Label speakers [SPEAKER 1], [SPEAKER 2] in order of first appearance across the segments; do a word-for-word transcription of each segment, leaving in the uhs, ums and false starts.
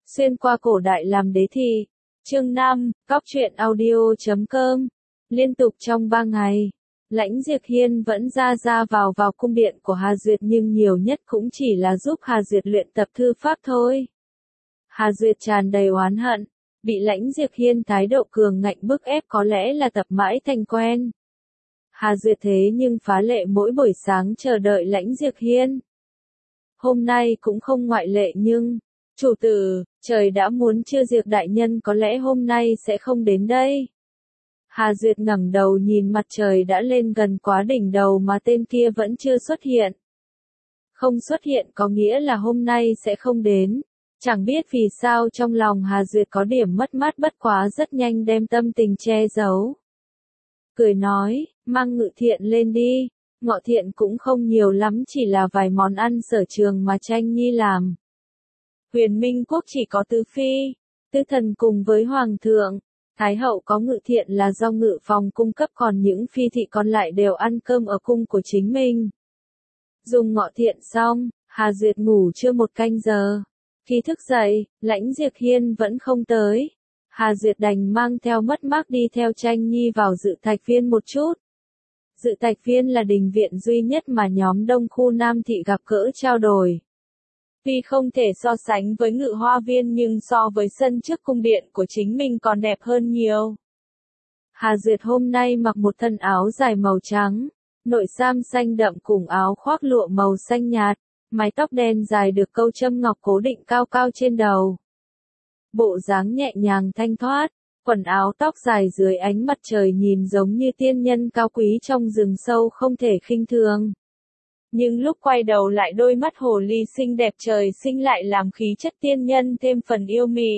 [SPEAKER 1] Xuyên qua cổ đại làm đế thi. Chương năm, Cóc truyện audio chấm com. Liên tục trong ba ngày, Lãnh Diệp Hiên vẫn ra ra vào vào cung điện của Hà Duyệt, nhưng nhiều nhất cũng chỉ là giúp Hà Duyệt luyện tập thư pháp thôi. Hà Duyệt tràn đầy oán hận, bị Lãnh Diệp Hiên thái độ cường ngạnh bức ép, có lẽ là tập mãi thành quen. Hà Duyệt thế nhưng phá lệ mỗi buổi sáng chờ đợi Lãnh Diệp Hiên. Hôm nay cũng không ngoại lệ, nhưng chủ tử, trời đã muốn chưa, Diệp đại nhân có lẽ hôm nay sẽ không đến đây. Hà Duyệt ngẩng đầu nhìn mặt trời đã lên gần quá đỉnh đầu mà tên kia vẫn chưa xuất hiện. Không xuất hiện có nghĩa là hôm nay sẽ không đến. Chẳng biết vì sao trong lòng Hà Duyệt có điểm mất mát, bất quá rất nhanh đem tâm tình che giấu. Cười nói, mang Ngự Thiện lên đi, Ngọ Thiện cũng không nhiều lắm, chỉ là vài món ăn sở trường mà Tranh Nhi làm. Huyền Minh Quốc chỉ có Tứ Phi, Tứ Thần cùng với Hoàng thượng, Thái hậu có Ngự Thiện là do Ngự phòng cung cấp, còn những phi thị còn lại đều ăn cơm ở cung của chính mình. Dùng Ngọ Thiện xong, Hà Duyệt ngủ chưa một canh giờ. Khi thức dậy, Lãnh Diệp Hiên vẫn không tới. Hà Duyệt đành mang theo mất mát đi theo Tranh Nhi vào Dự Thạch Viên một chút. Dự Thạch Viên là đình viện duy nhất mà nhóm đông khu Nam thị gặp gỡ trao đổi. Tuy không thể so sánh với Ngự Hoa Viên, nhưng so với sân trước cung điện của chính mình còn đẹp hơn nhiều. Hà Duyệt hôm nay mặc một thân áo dài màu trắng, nội sam xanh đậm cùng áo khoác lụa màu xanh nhạt, mái tóc đen dài được câu châm ngọc cố định cao cao trên đầu. Bộ dáng nhẹ nhàng thanh thoát, quần áo tóc dài dưới ánh mặt trời nhìn giống như tiên nhân cao quý trong rừng sâu không thể khinh thường. Nhưng lúc quay đầu lại, đôi mắt hồ ly xinh đẹp trời sinh lại làm khí chất tiên nhân thêm phần yêu mị.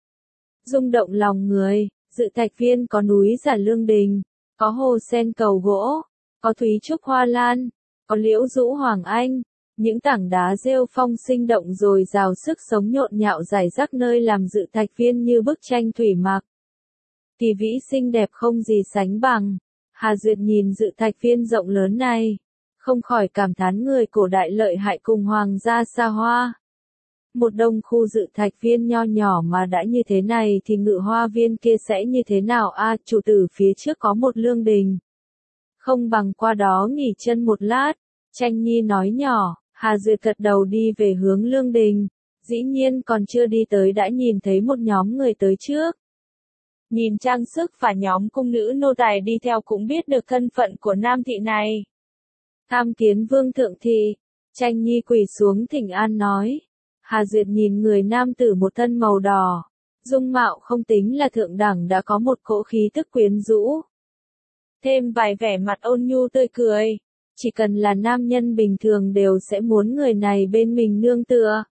[SPEAKER 1] Rung động lòng người, Dự Thạch Viên có núi Giả Lương Đình, có hồ sen cầu gỗ, có thúy trúc hoa lan, có liễu rũ hoàng anh, những tảng đá rêu phong sinh động rồi rào sức sống nhộn nhạo rải rác nơi làm Dự Thạch Viên như bức tranh thủy mặc. Kỳ vĩ xinh đẹp không gì sánh bằng. Hà Duyệt nhìn Dự Thạch Viên rộng lớn này, không khỏi cảm thán người cổ đại lợi hại cùng hoàng gia xa hoa. Một đông khu Dự Thạch Viên nho nhỏ mà đã như thế này thì Ngự Hoa Viên kia sẽ như thế nào a? À, chủ tử phía trước có một lương đình. Không bằng qua đó nghỉ chân một lát, Tranh Nhi nói nhỏ. Hà Duyệt gật đầu đi về hướng lương đình. Dĩ nhiên còn chưa đi tới đã nhìn thấy một nhóm người tới trước. Nhìn trang sức và nhóm cung nữ nô tài đi theo cũng biết được thân phận của nam thị này. Tham kiến vương thượng thị. Tranh Nhi quỳ xuống thỉnh an nói. Hà Duyệt nhìn người nam tử một thân màu đỏ, dung mạo không tính là thượng đẳng, đã có một cỗ khí tức quyến rũ. Thêm vài vẻ mặt ôn nhu tươi cười. Chỉ cần là nam nhân bình thường đều sẽ muốn người này bên mình nương tựa.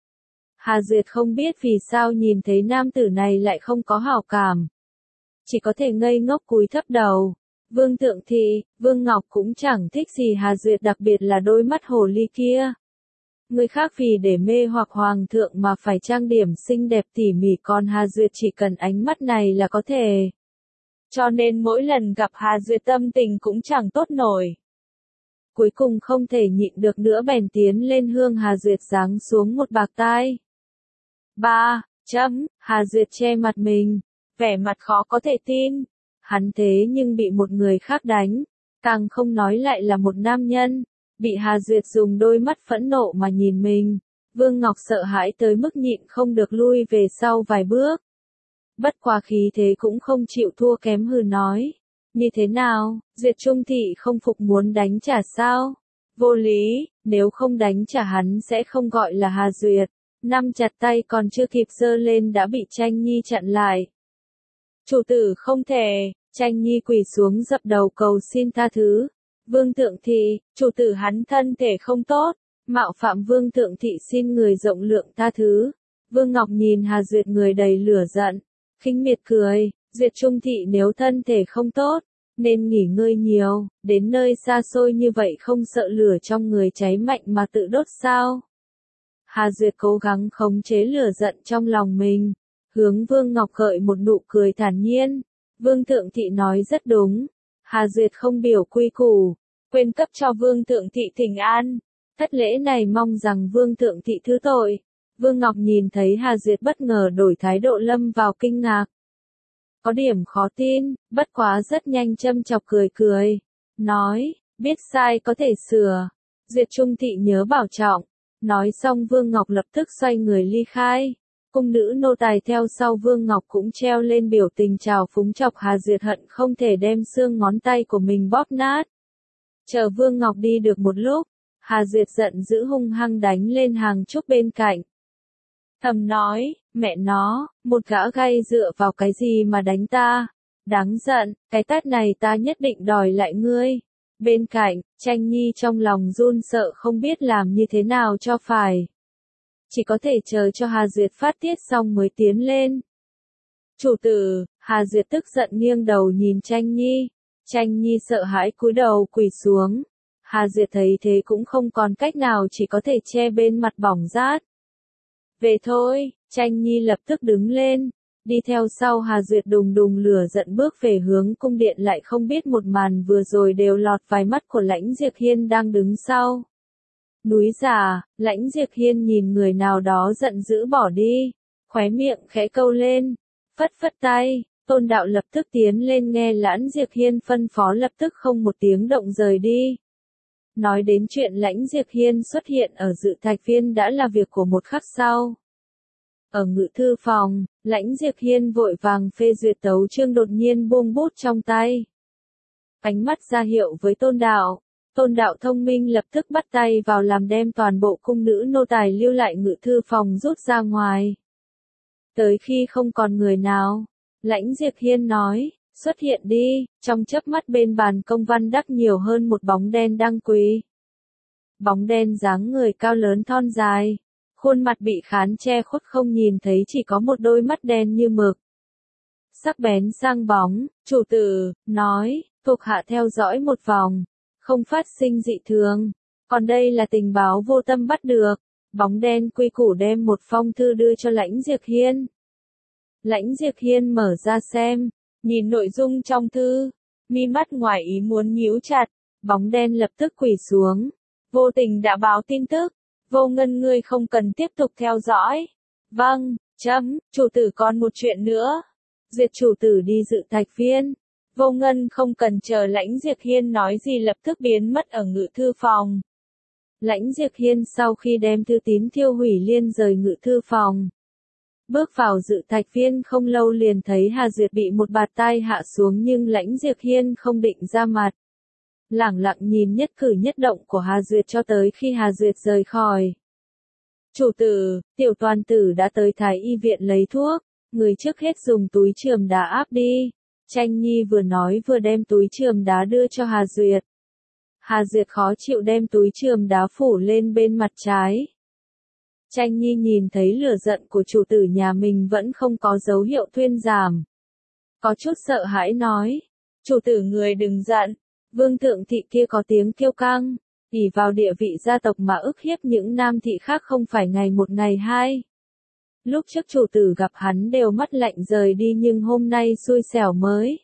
[SPEAKER 1] Hà Duyệt không biết vì sao nhìn thấy nam tử này lại không có hảo cảm. Chỉ có thể ngây ngốc cúi thấp đầu. Vương thượng thị, Vương Ngọc cũng chẳng thích gì Hà Duyệt, đặc biệt là đôi mắt hồ ly kia. Người khác vì để mê hoặc hoàng thượng mà phải trang điểm xinh đẹp tỉ mỉ, còn Hà Duyệt chỉ cần ánh mắt này là có thể. Cho nên mỗi lần gặp Hà Duyệt tâm tình cũng chẳng tốt nổi. Cuối cùng không thể nhịn được nữa bèn tiến lên hương Hà Duyệt giáng xuống một bạc tai. Ba, chấm, Hà Duyệt che mặt mình, vẻ mặt khó có thể tin. Hắn thế nhưng bị một người khác đánh, càng không nói lại là một nam nhân. Bị Hà Duyệt dùng đôi mắt phẫn nộ mà nhìn mình, Vương Ngọc sợ hãi tới mức nhịn không được lui về sau vài bước. Bất quá khí thế cũng không chịu thua kém, hừ nói. Như thế nào, Duyệt Trung thị không phục muốn đánh trả sao? Vô lý, nếu không đánh trả hắn sẽ không gọi là Hà Duyệt. Nắm chặt tay còn chưa kịp giơ lên đã bị Tranh Nhi chặn lại. Chủ tử không thể. Tranh Nhi quỳ xuống dập đầu cầu xin tha thứ. Vương thượng thị, chủ tử hắn thân thể không tốt, mạo phạm vương thượng thị xin người rộng lượng tha thứ. Vương Ngọc nhìn Hà Duyệt người đầy lửa giận, khinh miệt cười. Duyệt Trung thị nếu thân thể không tốt, nên nghỉ ngơi nhiều, đến nơi xa xôi như vậy không sợ lửa trong người cháy mạnh mà tự đốt sao? Hà Duyệt cố gắng khống chế lửa giận trong lòng mình, hướng Vương Ngọc gợi một nụ cười thản nhiên. Vương thượng thị nói rất đúng. Hà Duyệt không biểu quy củ, quên cấp cho Vương thượng thị thỉnh an. Thất lễ này mong rằng Vương thượng thị thứ tội. Vương Ngọc nhìn thấy Hà Duyệt bất ngờ đổi thái độ lâm vào kinh ngạc. Có điểm khó tin, bất quá rất nhanh châm chọc cười cười. Nói, biết sai có thể sửa. Duyệt Trung thị nhớ bảo trọng. Nói xong Vương Ngọc lập tức xoay người ly khai. Cung nữ nô tài theo sau Vương Ngọc cũng treo lên biểu tình trào phúng chọc Hà Duyệt hận không thể đem xương ngón tay của mình bóp nát. Chờ Vương Ngọc đi được một lúc, Hà Duyệt giận dữ hung hăng đánh lên Hàng Trúc bên cạnh. Thầm nói, mẹ nó, một gã gay dựa vào cái gì mà đánh ta? Đáng giận, cái tát này ta nhất định đòi lại ngươi. Bên cạnh, Tranh Nhi trong lòng run sợ không biết làm như thế nào cho phải. Chỉ có thể chờ cho Hà Duyệt phát tiết xong mới tiến lên. Chủ tử, Hà Duyệt tức giận nghiêng đầu nhìn Tranh Nhi. Tranh Nhi sợ hãi cúi đầu quỳ xuống. Hà Duyệt thấy thế cũng không còn cách nào chỉ có thể che bên mặt bỏng rát. Về thôi, Tranh Nhi lập tức đứng lên. Đi theo sau Hà Duyệt đùng đùng lửa giận bước về hướng cung điện lại không biết một màn vừa rồi đều lọt vào mắt của Lãnh Diệp Hiên đang đứng sau. Núi già, Lãnh Diệp Hiên nhìn người nào đó giận dữ bỏ đi, khóe miệng khẽ câu lên, phất phất tay, Tôn Đạo lập tức tiến lên nghe Lãnh Diệp Hiên phân phó lập tức không một tiếng động rời đi. Nói đến chuyện Lãnh Diệp Hiên xuất hiện ở dự thạch viên đã là việc của một khắc sau. Ở ngự thư phòng, Lãnh Diệp Hiên vội vàng phê duyệt tấu chương đột nhiên buông bút trong tay. Ánh mắt ra hiệu với Tôn Đạo. Tôn Đạo thông minh lập tức bắt tay vào làm đem toàn bộ cung nữ nô tài lưu lại ngự thư phòng rút ra ngoài. Tới khi không còn người nào, Lãnh Diệp Hiên nói, xuất hiện đi, trong chớp mắt bên bàn công văn đắc nhiều hơn một bóng đen đang quỳ. Bóng đen dáng người cao lớn thon dài, khuôn mặt bị khán che khuất không nhìn thấy chỉ có một đôi mắt đen như mực. Sắc bén sang bóng, chủ tử, nói, thuộc hạ theo dõi một vòng. Không phát sinh dị thường, còn đây là tình báo vô tâm bắt được. Bóng đen quy củ đem một phong thư đưa cho Lãnh Diệp Hiên. Lãnh Diệp Hiên mở ra xem, nhìn nội dung trong thư, mi mắt ngoài ý muốn nhíu chặt, bóng đen lập tức quỳ xuống, vô tình đã báo tin tức, Vô Ngân ngươi không cần tiếp tục theo dõi. Vâng, chấm, chủ tử còn một chuyện nữa. Duyệt chủ tử đi dự thạch viên. Vô Ngân không cần chờ Lãnh Diệp Hiên nói gì lập tức biến mất ở ngự thư phòng. Lãnh Diệp Hiên sau khi đem thư tín thiêu hủy liên rời ngự thư phòng. Bước vào dự thạch viên không lâu liền thấy Hà Duyệt bị một bạt tai hạ xuống nhưng Lãnh Diệp Hiên không định ra mặt. Lẳng lặng nhìn nhất cử nhất động của Hà Duyệt cho tới khi Hà Duyệt rời khỏi. Chủ tử, tiểu toàn tử đã tới Thái y viện lấy thuốc, người trước hết dùng túi chườm đá áp đi. Tranh Nhi vừa nói vừa đem túi chườm đá đưa cho Hà Duyệt. Hà Duyệt khó chịu đem túi chườm đá phủ lên bên mặt trái. Tranh Nhi nhìn thấy lửa giận của chủ tử nhà mình vẫn không có dấu hiệu thuyên giảm. Có chút sợ hãi nói, chủ tử người đừng giận, vương thượng thị kia có tiếng kiêu căng, ỷ vào địa vị gia tộc mà ức hiếp những nam thị khác không phải ngày một ngày hai. Lúc trước chủ tử gặp hắn đều mắt lạnh rời đi nhưng hôm nay xui xẻo mới.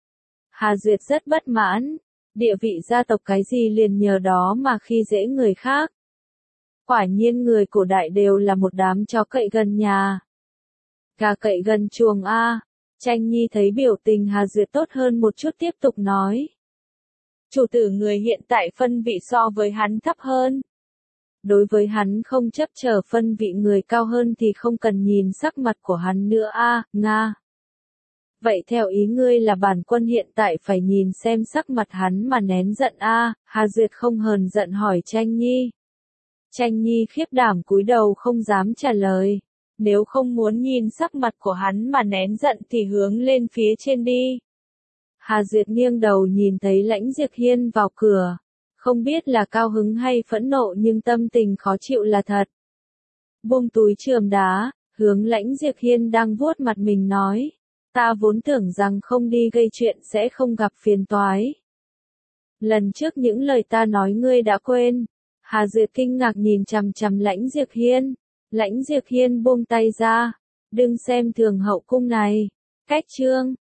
[SPEAKER 1] Hà Duyệt rất bất mãn, địa vị gia tộc cái gì liền nhờ đó mà khi dễ người khác. Quả nhiên người cổ đại đều là một đám chó cậy gần nhà. Gà cậy gần chuồng a. Tranh Nhi thấy biểu tình Hà Duyệt tốt hơn một chút tiếp tục nói. Chủ tử người hiện tại phân vị so với hắn thấp hơn. Đối với hắn không chấp chờ phân vị người cao hơn thì không cần nhìn sắc mặt của hắn nữa a, à, Nga. Vậy theo ý ngươi là bản quân hiện tại phải nhìn xem sắc mặt hắn mà nén giận a, à, Hà Duyệt không hờn giận hỏi Tranh Nhi. Tranh Nhi khiếp đảm cúi đầu không dám trả lời. Nếu không muốn nhìn sắc mặt của hắn mà nén giận thì hướng lên phía trên đi. Hà Duyệt nghiêng đầu nhìn thấy Lãnh Diệp Hiên vào cửa. Không biết là cao hứng hay phẫn nộ nhưng tâm tình khó chịu là thật. Buông túi chườm đá, hướng Lãnh Diệp Hiên đang vuốt mặt mình nói. Ta vốn tưởng rằng không đi gây chuyện sẽ không gặp phiền toái. Lần trước những lời ta nói ngươi đã quên. Hà Duyệt kinh ngạc nhìn chằm chằm Lãnh Diệp Hiên. Lãnh Diệp Hiên buông tay ra. Đừng xem thường hậu cung này. Cách chương.